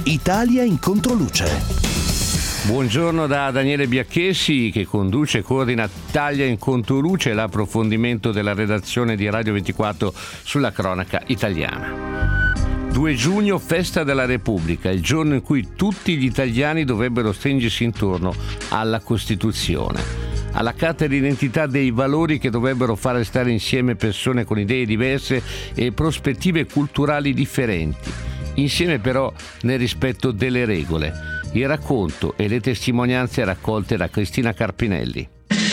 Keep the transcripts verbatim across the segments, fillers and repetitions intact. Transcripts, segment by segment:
Italia in controluce. Buongiorno da Daniele Biacchessi, che conduce e coordina Italia in controluce, l'approfondimento della redazione di Radio ventiquattro sulla cronaca italiana. due giugno, festa della Repubblica, il giorno in cui tutti gli italiani dovrebbero stringersi intorno alla Costituzione, alla carta d'identità dei valori che dovrebbero fare stare insieme persone con idee diverse e prospettive culturali differenti, insieme però nel rispetto delle regole. Il racconto e le testimonianze raccolte da Cristina Carpinelli.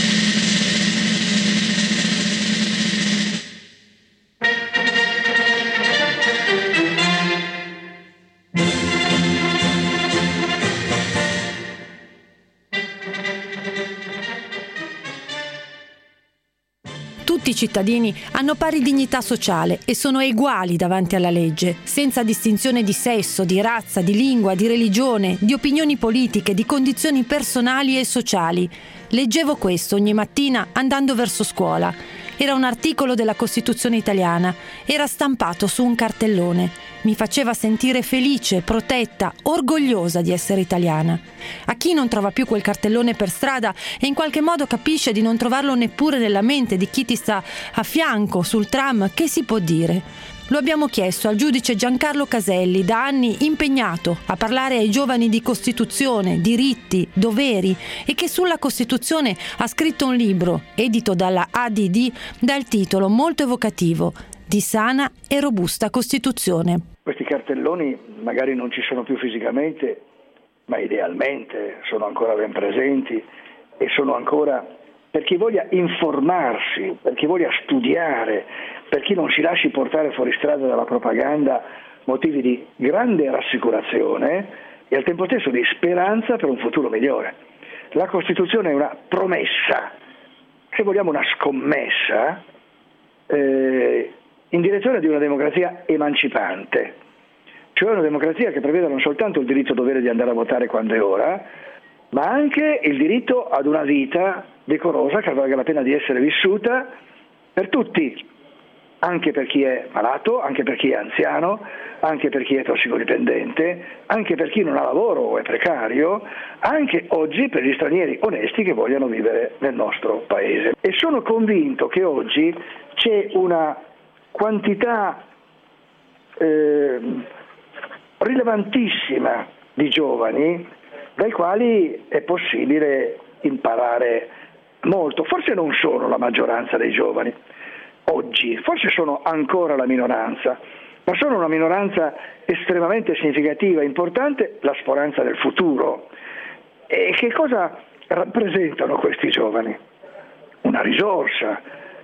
Tutti i cittadini hanno pari dignità sociale e sono uguali davanti alla legge, senza distinzione di sesso, di razza, di lingua, di religione, di opinioni politiche, di condizioni personali e sociali. Leggevo questo ogni mattina andando verso scuola. Era un articolo della Costituzione italiana. Era stampato su un cartellone. Mi faceva sentire felice, protetta, orgogliosa di essere italiana. A chi non trova più quel cartellone per strada e in qualche modo capisce di non trovarlo neppure nella mente di chi ti sta a fianco sul tram, che si può dire? Lo abbiamo chiesto al giudice Giancarlo Caselli, da anni impegnato a parlare ai giovani di Costituzione, diritti, doveri, e che sulla Costituzione ha scritto un libro, edito dalla A D D, dal titolo molto evocativo, Di sana e robusta Costituzione. Questi cartelloni magari non ci sono più fisicamente, ma idealmente sono ancora ben presenti e sono ancora, per chi voglia informarsi, per chi voglia studiare, per chi non si lasci portare fuori strada dalla propaganda, motivi di grande rassicurazione e al tempo stesso di speranza per un futuro migliore. La Costituzione è una promessa, se vogliamo una scommessa, eh, in direzione di una democrazia emancipante, cioè una democrazia che preveda non soltanto il diritto-dovere di andare a votare quando è ora, ma anche il diritto ad una vita decorosa che valga la pena di essere vissuta per tutti, anche per chi è malato, anche per chi è anziano, anche per chi è tossicodipendente, anche per chi non ha lavoro o è precario, anche oggi per gli stranieri onesti che vogliono vivere nel nostro paese. E sono convinto che oggi c'è una quantità eh, rilevantissima di giovani dai quali è possibile imparare molto. Forse non sono la maggioranza dei giovani oggi, forse sono ancora la minoranza, ma sono una minoranza estremamente significativa, importante, la speranza del futuro. E che cosa rappresentano questi giovani? Una risorsa,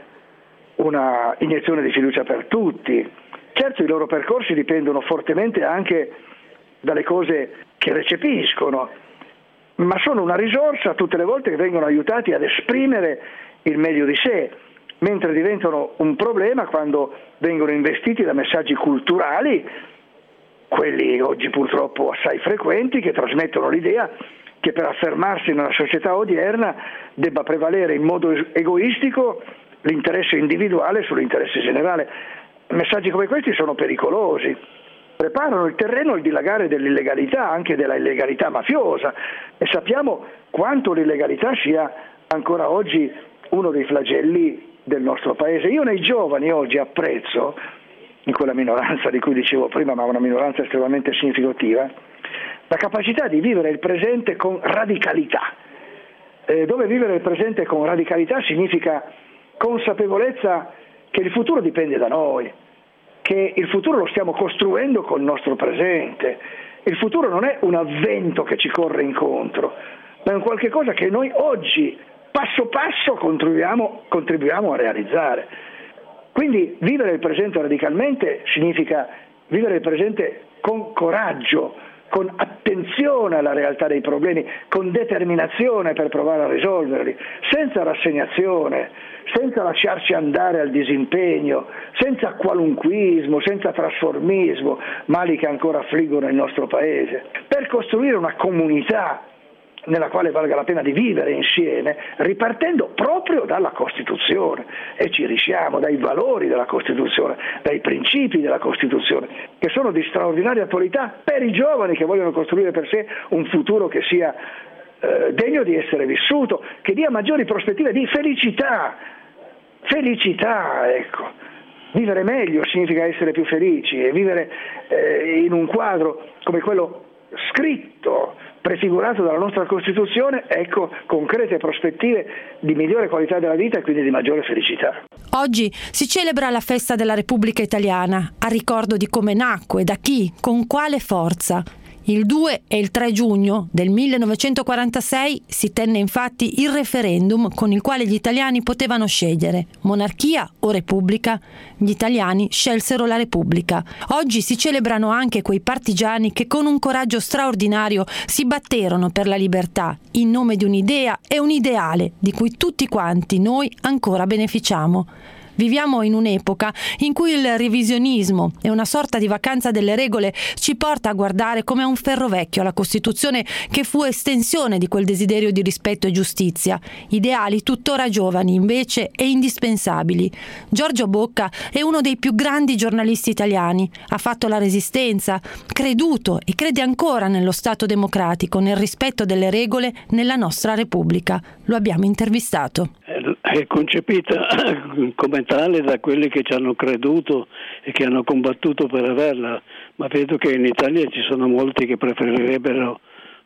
una iniezione di fiducia per tutti. Certo, i loro percorsi dipendono fortemente anche dalle cose che recepiscono, ma sono una risorsa tutte le volte che vengono aiutati ad esprimere il meglio di sé, mentre diventano un problema quando vengono investiti da messaggi culturali, quelli oggi purtroppo assai frequenti, che trasmettono l'idea che per affermarsi nella società odierna debba prevalere in modo egoistico l'interesse individuale sull'interesse generale. Messaggi come questi sono pericolosi, preparano il terreno al dilagare dell'illegalità, anche della illegalità mafiosa, e sappiamo quanto l'illegalità sia ancora oggi uno dei flagelli del nostro paese. Io nei giovani oggi apprezzo, in quella minoranza di cui dicevo prima, ma una minoranza estremamente significativa, la capacità di vivere il presente con radicalità, eh, dove vivere il presente con radicalità significa consapevolezza che il futuro dipende da noi, che il futuro lo stiamo costruendo col nostro presente. Il futuro non è un avvento che ci corre incontro, ma è un qualche cosa che noi oggi, passo passo, contribuiamo, contribuiamo a realizzare. Quindi vivere il presente radicalmente significa vivere il presente con coraggio, con attenzione alla realtà dei problemi, con determinazione per provare a risolverli, senza rassegnazione, senza lasciarci andare al disimpegno, senza qualunquismo, senza trasformismo, mali che ancora affliggono il nostro paese, per costruire una comunità nella quale valga la pena di vivere insieme, ripartendo proprio dalla Costituzione, e ci riusciamo dai valori della Costituzione, dai principi della Costituzione, che sono di straordinaria attualità per i giovani che vogliono costruire per sé un futuro che sia eh, degno di essere vissuto, che dia maggiori prospettive di felicità, felicità, ecco. Vivere meglio significa essere più felici, e vivere eh, in un quadro come quello scritto, prefigurato dalla nostra Costituzione, ecco concrete prospettive di migliore qualità della vita e quindi di maggiore felicità. Oggi si celebra la festa della Repubblica Italiana, a ricordo di come nacque, da chi, con quale forza. Il due e il tre giugno del millenovecentoquarantasei si tenne infatti il referendum con il quale gli italiani potevano scegliere monarchia o repubblica. Gli italiani scelsero la Repubblica. Oggi si celebrano anche quei partigiani che con un coraggio straordinario si batterono per la libertà in nome di un'idea e un ideale di cui tutti quanti noi ancora beneficiamo. Viviamo in un'epoca in cui il revisionismo e una sorta di vacanza delle regole ci porta a guardare come a un ferro vecchio la Costituzione, che fu estensione di quel desiderio di rispetto e giustizia, ideali tuttora giovani invece e indispensabili. Giorgio Bocca è uno dei più grandi giornalisti italiani, ha fatto la Resistenza, creduto e crede ancora nello Stato democratico, nel rispetto delle regole, nella nostra Repubblica. Lo abbiamo intervistato. È concepita come tale da quelli che ci hanno creduto e che hanno combattuto per averla, ma vedo che in Italia ci sono molti che preferirebbero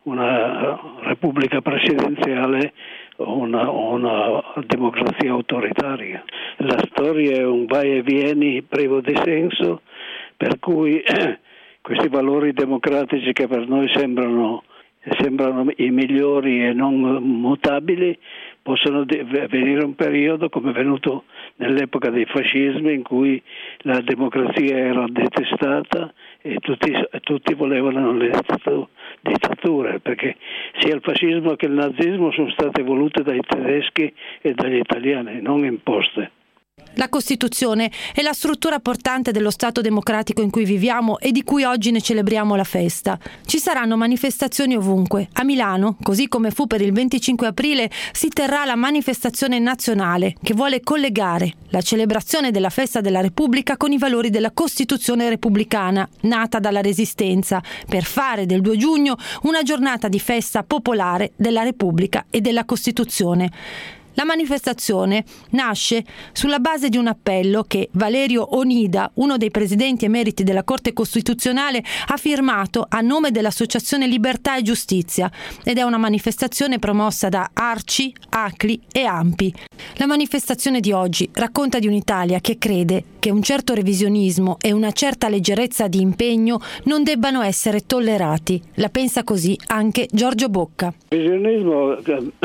una repubblica presidenziale o una, una democrazia autoritaria. La storia è un vai e vieni privo di senso, per cui eh, questi valori democratici che per noi sembrano sembrano i migliori e non mutabili, possono venire un periodo come è venuto nell'epoca dei fascismi, in cui la democrazia era detestata e tutti, tutti volevano le dittature, perché sia il fascismo che il nazismo sono state volute dai tedeschi e dagli italiani, non imposte. La Costituzione è la struttura portante dello Stato democratico in cui viviamo e di cui oggi ne celebriamo la festa. Ci saranno manifestazioni ovunque. A Milano, così come fu per il venticinque aprile, si terrà la manifestazione nazionale che vuole collegare la celebrazione della festa della Repubblica con i valori della Costituzione repubblicana, nata dalla Resistenza, per fare del due giugno una giornata di festa popolare della Repubblica e della Costituzione. La manifestazione nasce sulla base di un appello che Valerio Onida, uno dei presidenti emeriti della Corte Costituzionale, ha firmato a nome dell'Associazione Libertà e Giustizia, ed è una manifestazione promossa da ARCI, ACLI e ANPI. La manifestazione di oggi racconta di un'Italia che crede che un certo revisionismo e una certa leggerezza di impegno non debbano essere tollerati. La pensa così anche Giorgio Bocca. Il revisionismo,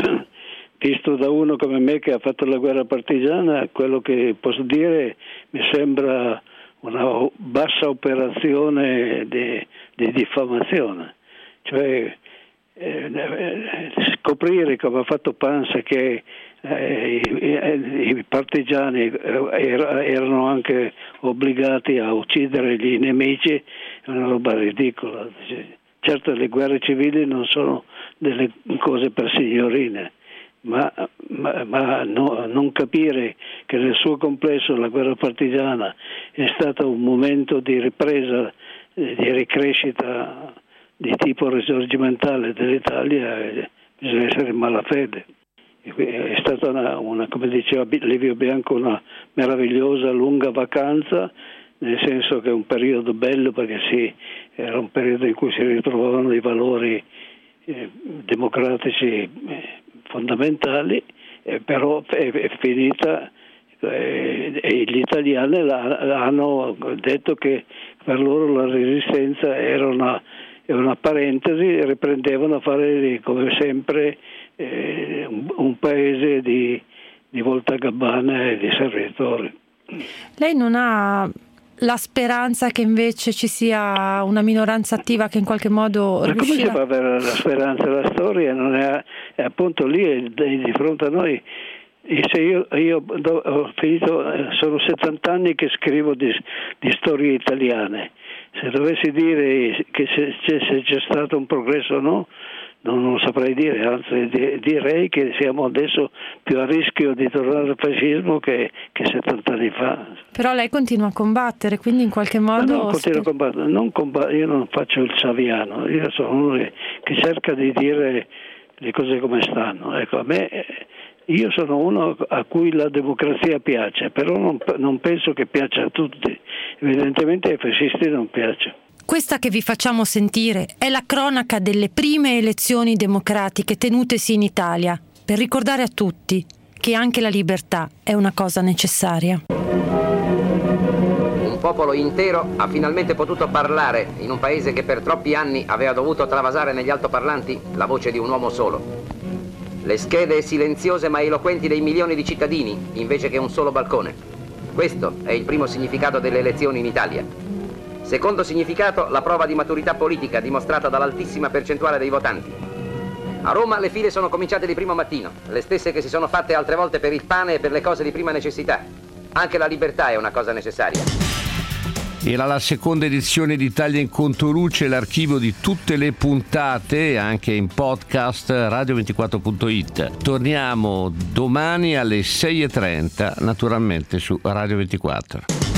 visto da uno come me che ha fatto la guerra partigiana, quello che posso dire mi sembra una bassa operazione di, di diffamazione. Cioè eh, scoprire, come ha fatto Pansa, che eh, i, i partigiani erano anche obbligati a uccidere gli nemici è una roba ridicola. Certo, le guerre civili non sono delle cose per signorine, ma, ma, ma no, non capire che nel suo complesso la guerra partigiana è stato un momento di ripresa, di ricrescita di tipo risorgimentale dell'Italia, bisogna essere in malafede. È stata una, una, come diceva Livio Bianco, una meravigliosa lunga vacanza, nel senso che è un periodo bello, perché sì, era un periodo in cui si ritrovavano i valori eh, democratici eh, fondamentali, eh, però è, è finita eh, e gli italiani la, hanno detto che per loro la resistenza era una, una parentesi, e riprendevano a fare come sempre eh, un, un paese di, di voltagabbana e di servitori. Lei non ha la speranza che invece ci sia una minoranza attiva che in qualche modo Ma riuscirà... come si fa avere la speranza? La storia non è, è appunto lì, è di fronte a noi. E se io, io ho finito, sono settanta anni che scrivo di, di storie italiane. Se dovessi dire che se, se c'è stato un progresso o no, non, non saprei dire, anzi di, direi che siamo adesso più a rischio di tornare al fascismo che, che settanta anni fa. Però lei continua a combattere, quindi in qualche modo... No, no, continuo a combattere, non combattere, io non faccio il saviano, io sono uno che, che cerca di dire le cose come stanno. Ecco, a me... Io sono uno a cui la democrazia piace, però non, non penso che piaccia a tutti. Evidentemente ai fascisti non piace. Questa che vi facciamo sentire è la cronaca delle prime elezioni democratiche tenutesi in Italia, per ricordare a tutti che anche la libertà è una cosa necessaria. Un popolo intero ha finalmente potuto parlare in un paese che per troppi anni aveva dovuto travasare negli altoparlanti la voce di un uomo solo. Le schede silenziose ma eloquenti dei milioni di cittadini, invece che un solo balcone. Questo è il primo significato delle elezioni in Italia. Secondo significato, la prova di maturità politica dimostrata dall'altissima percentuale dei votanti. A Roma le file sono cominciate di primo mattino, le stesse che si sono fatte altre volte per il pane e per le cose di prima necessità. Anche la libertà è una cosa necessaria. Era la seconda edizione di Italia in Controluce, l'archivio di tutte le puntate, anche in podcast, radio ventiquattro punto it. Torniamo domani alle sei e trenta, naturalmente su Radio ventiquattro.